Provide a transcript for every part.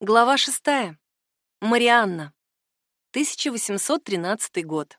Глава 6. Марианна. 1813 год.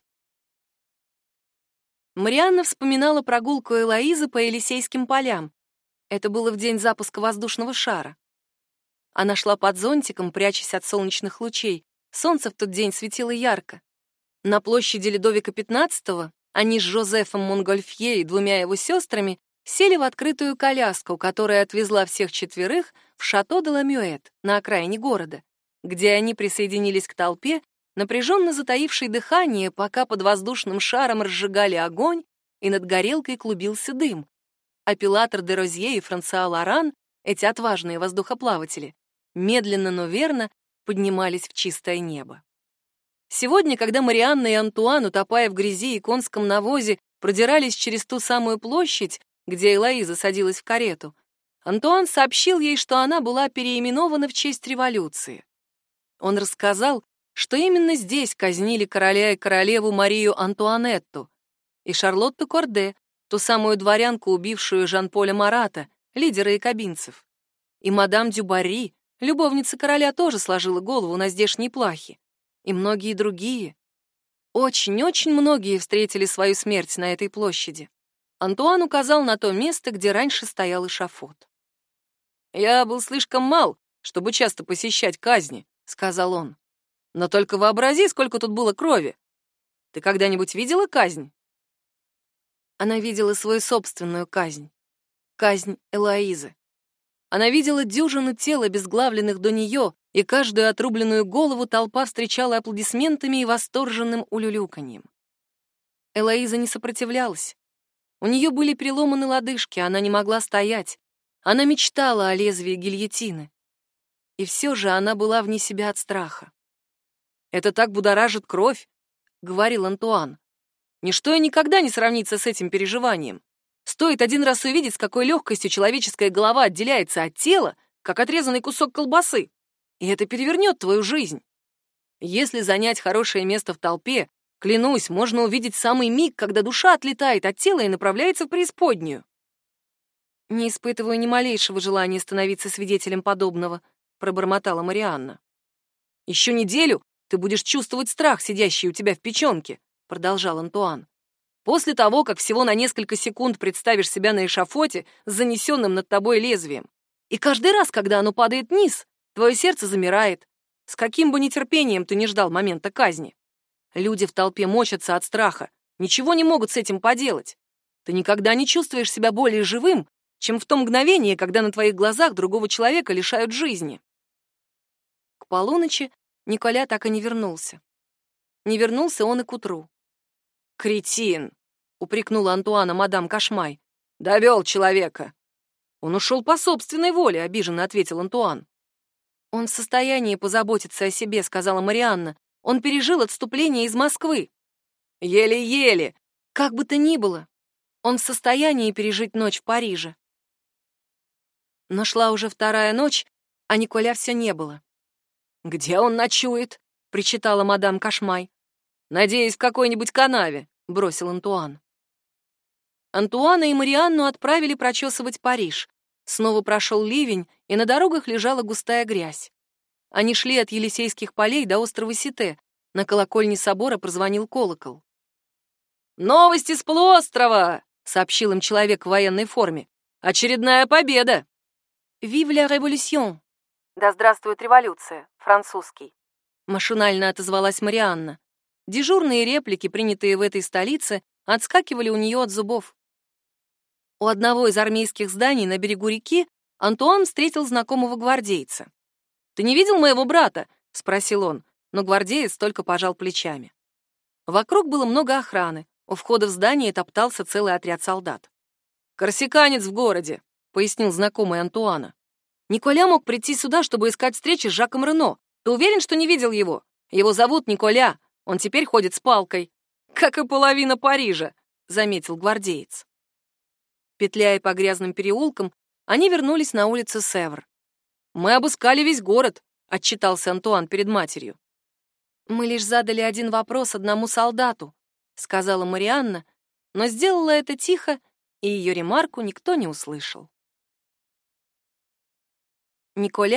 Марианна вспоминала прогулку Элоизы по Елисейским полям. Это было в день запуска воздушного шара. Она шла под зонтиком, прячась от солнечных лучей. Солнце в тот день светило ярко. На площади Людовика XV они с Жозефом Монгольфье и двумя его сестрами сели в открытую коляску, которая отвезла всех четверых в Шато-де-ла-Мюэт на окраине города, где они присоединились к толпе, напряженно затаившей дыхание, пока под воздушным шаром разжигали огонь и над горелкой клубился дым. А Пилатр де Розье и Франсуа Лоран, эти отважные воздухоплаватели, медленно, но верно поднимались в чистое небо. Сегодня, когда Марианна и Антуан, утопая в грязи и конском навозе, продирались через ту самую площадь, где Элоиза садилась в карету, Антуан сообщил ей, что она была переименована в честь революции. Он рассказал, что именно здесь казнили короля и королеву Марию Антуанетту и Шарлотту Корде, ту самую дворянку, убившую Жан-Поля Марата, лидера якобинцев. И мадам Дюбарри, любовница короля, тоже сложила голову на здешней плахе. И многие другие. Очень-очень многие встретили свою смерть на этой площади. Антуан указал на то место, где раньше стоял эшафот. «Я был слишком мал, чтобы часто посещать казни», — сказал он. «Но только вообрази, сколько тут было крови. Ты когда-нибудь видела казнь?» Она видела свою собственную казнь. Казнь Элоизы. Она видела дюжину тел, обезглавленных до нее, и каждую отрубленную голову толпа встречала аплодисментами и восторженным улюлюканьем. Элоиза не сопротивлялась. У нее были переломаны лодыжки, она не могла стоять. Она мечтала о лезвии гильотины. И все же она была вне себя от страха. «Это так будоражит кровь», — говорил Антуан. «Ничто и никогда не сравнится с этим переживанием. Стоит один раз увидеть, с какой легкостью человеческая голова отделяется от тела, как отрезанный кусок колбасы, и это перевернет твою жизнь. Если занять хорошее место в толпе, клянусь, можно увидеть самый миг, когда душа отлетает от тела и направляется в преисподнюю». «Не испытываю ни малейшего желания становиться свидетелем подобного», — пробормотала Марианна. «Еще неделю ты будешь чувствовать страх, сидящий у тебя в печенке», — продолжал Антуан. «После того, как всего на несколько секунд представишь себя на эшафоте с занесенным над тобой лезвием. И каждый раз, когда оно падает вниз, твое сердце замирает. С каким бы нетерпением ты ни ждал момента казни. Люди в толпе мочатся от страха, ничего не могут с этим поделать. Ты никогда не чувствуешь себя более живым, чем в то мгновение, когда на твоих глазах другого человека лишают жизни». К полуночи Николя так и не вернулся. Не вернулся он и к утру. «Кретин!» — упрекнула Антуана мадам Кашмай. «Довел человека!» «Он ушел по собственной воле», — обиженно ответил Антуан. «Он в состоянии позаботиться о себе», — сказала Марианна. «Он пережил отступление из Москвы». «Еле-еле!» «Как бы то ни было, он в состоянии пережить ночь в Париже». Но шла уже вторая ночь, а Николя все не было. «Где он ночует?» — причитала мадам Кашмай. «Надеюсь, в какой-нибудь канаве», — бросил Антуан. Антуана и Марианну отправили прочесывать Париж. Снова прошел ливень, и на дорогах лежала густая грязь. Они шли от Елисейских полей до острова Сите. На колокольне собора прозвонил колокол. «Новости с полуострова!» — сообщил им человек в военной форме. «Очередная победа!» «Vive la révolution!» «Да здравствует революция!» — французский. Машинально отозвалась Марианна. Дежурные реплики, принятые в этой столице, отскакивали у нее от зубов. У одного из армейских зданий на берегу реки Антуан встретил знакомого гвардейца. «Ты не видел моего брата?» — спросил он, но гвардеец только пожал плечами. Вокруг было много охраны. У входа в здание топтался целый отряд солдат. «Корсиканец в городе», — пояснил знакомый Антуана. «Николя мог прийти сюда, чтобы искать встречи с Жаком Рено. Ты уверен, что не видел его? Его зовут Николя. Он теперь ходит с палкой». «Как и половина Парижа», — заметил гвардеец. Петляя по грязным переулкам, они вернулись на улицу Севр. «Мы обыскали весь город», — отчитался Антуан перед матерью. «Мы лишь задали один вопрос одному солдату», — сказала Марианна, но сделала это тихо, и ее ремарку никто не услышал. Николя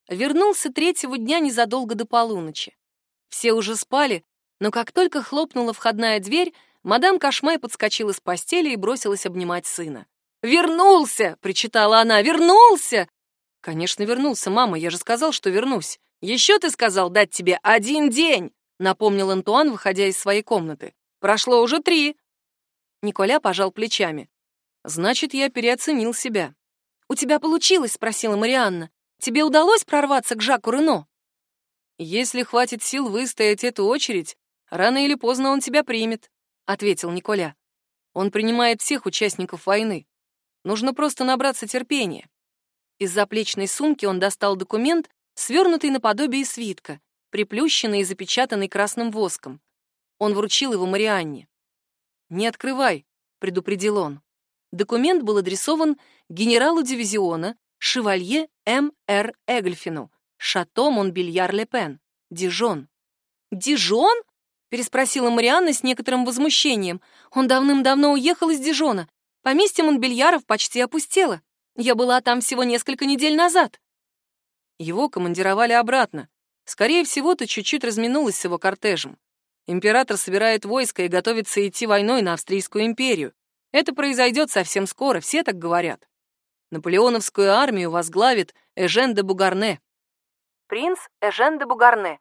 вернулся третьего дня незадолго до полуночи. Все уже спали, но как только хлопнула входная дверь, мадам Кошмай подскочила с постели и бросилась обнимать сына. «Вернулся!» — причитала она. «Вернулся!» «Конечно, вернулся, мама, я же сказал, что вернусь. Еще ты сказал дать тебе 1 день!» — напомнил Антуан, выходя из своей комнаты. «Прошло уже 3!» Николя пожал плечами. «Значит, я переоценил себя». «У тебя получилось?» — спросила Марианна. «Тебе удалось прорваться к Жаку Рено?» «Если хватит сил выстоять эту очередь, рано или поздно он тебя примет», — ответил Николя. «Он принимает всех участников войны. Нужно просто набраться терпения». Из заплечной сумки он достал документ, свернутый наподобие свитка, приплющенный и запечатанный красным воском. Он вручил его Марианне. «Не открывай», — предупредил он. Документ был адресован генералу дивизиона шевалье М.Р. Эгльфину, Шато Монбельяр-Ле-Пен, Дижон. «Дижон?» — переспросила Марианна с некоторым возмущением. «Он давным-давно уехал из Дижона. Поместье Монбельяров почти опустело. Я была там всего несколько недель назад». Его командировали обратно. Скорее всего, ты чуть-чуть разминулась с его кортежем. Император собирает войско и готовится идти войной на Австрийскую империю. Это произойдет совсем скоро, все так говорят. Наполеоновскую армию возглавит Эжен де Бугарне. Принц Эжен де Бугарне,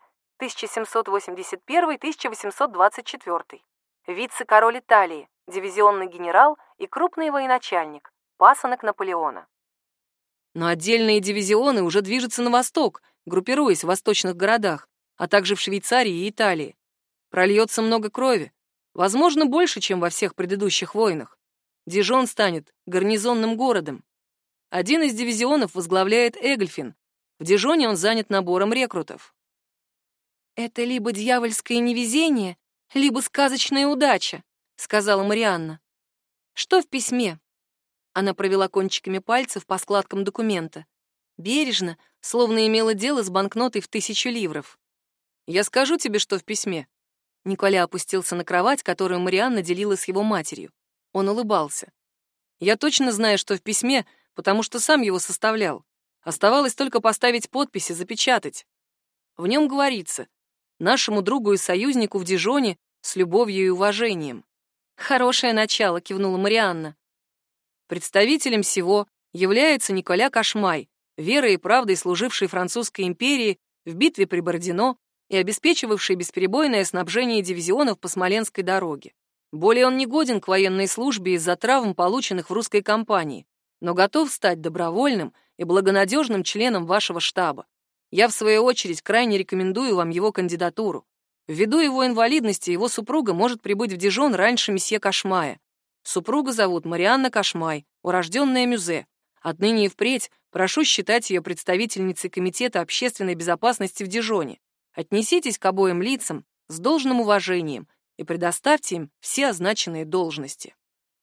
1781-1824. Вице-король Италии, дивизионный генерал и крупный военачальник, пасынок Наполеона. Но отдельные дивизионы уже движутся на восток, группируясь в восточных городах, а также в Швейцарии и Италии. Прольется много крови, возможно, больше, чем во всех предыдущих войнах. Дижон станет гарнизонным городом. Один из дивизионов возглавляет Эгльфин. В Дижоне он занят набором рекрутов. «Это либо дьявольское невезение, либо сказочная удача», — сказала Марианна. «Что в письме?» Она провела кончиками пальцев по складкам документа. Бережно, словно имела дело с банкнотой в 1000 ливров. «Я скажу тебе, что в письме». Николя опустился на кровать, которую Марианна делила с его матерью. Он улыбался. «Я точно знаю, что в письме, потому что сам его составлял. Оставалось только поставить подпись и запечатать. В нем говорится: нашему другу и союзнику в Дижоне с любовью и уважением». «Хорошее начало», — кивнула Марианна. Представителем всего является Николя Кошмай, верой и правдой служивший французской империи в битве при Бородино и обеспечивавший бесперебойное снабжение дивизионов по Смоленской дороге. Более он не годен к военной службе из-за травм, полученных в русской кампании, но готов стать добровольным и благонадежным членом вашего штаба. Я, в свою очередь, крайне рекомендую вам его кандидатуру. Ввиду его инвалидности его супруга может прибыть в Дижон раньше месье Кошмая. Супругу зовут Марианна Кошмай, урожденная Мюзе. Отныне и впредь прошу считать ее представительницей Комитета общественной безопасности в Дижоне. Отнеситесь к обоим лицам с должным уважением и предоставьте им все означенные должности».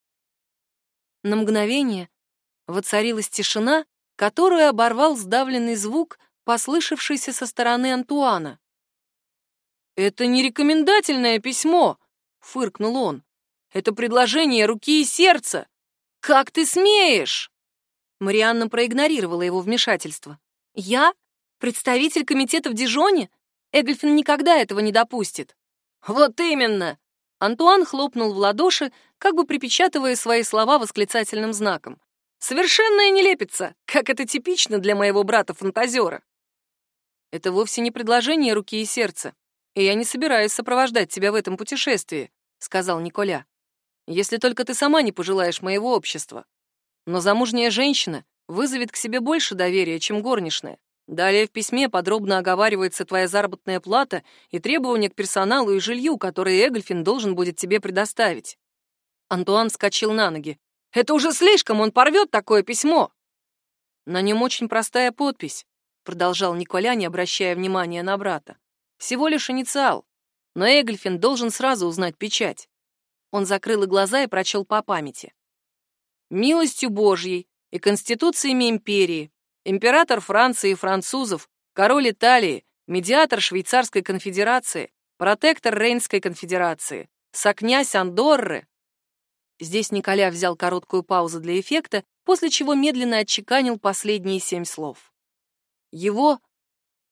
На мгновение воцарилась тишина, которую оборвал сдавленный звук, послышавшийся со стороны Антуана. «Это не рекомендательное письмо», — фыркнул он. «Это предложение руки и сердца. Как ты смеешь?» Марианна проигнорировала его вмешательство. «Я? Представитель комитета в Дижоне? Эгльфин никогда этого не допустит». «Вот именно!» Антуан хлопнул в ладоши, как бы припечатывая свои слова восклицательным знаком. «Совершенная нелепица, как это типично для моего брата-фантазера». «Это вовсе не предложение руки и сердца, и я не собираюсь сопровождать тебя в этом путешествии», — сказал Николя. «Если только ты сама не пожелаешь моего общества. Но замужняя женщина вызовет к себе больше доверия, чем горничная. Далее в письме подробно оговаривается твоя заработная плата и требования к персоналу и жилью, которые Эгльфин должен будет тебе предоставить». Антуан вскочил на ноги. «Это уже слишком, он порвет такое письмо!» «На нем очень простая подпись», — продолжал Николя, не обращая внимания на брата. «Всего лишь инициал, но Эгльфин должен сразу узнать печать». Он закрыл глаза и прочел по памяти. «Милостью Божьей и конституциями империи, император Франции и французов, король Италии, медиатор Швейцарской конфедерации, протектор Рейнской конфедерации, сокнязь Андорры». Здесь Николя взял короткую паузу для эффекта, после чего медленно отчеканил последние 7 слов. «Его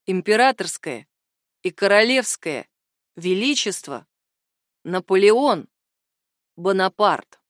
императорское и королевское величество Наполеон Бонапарт.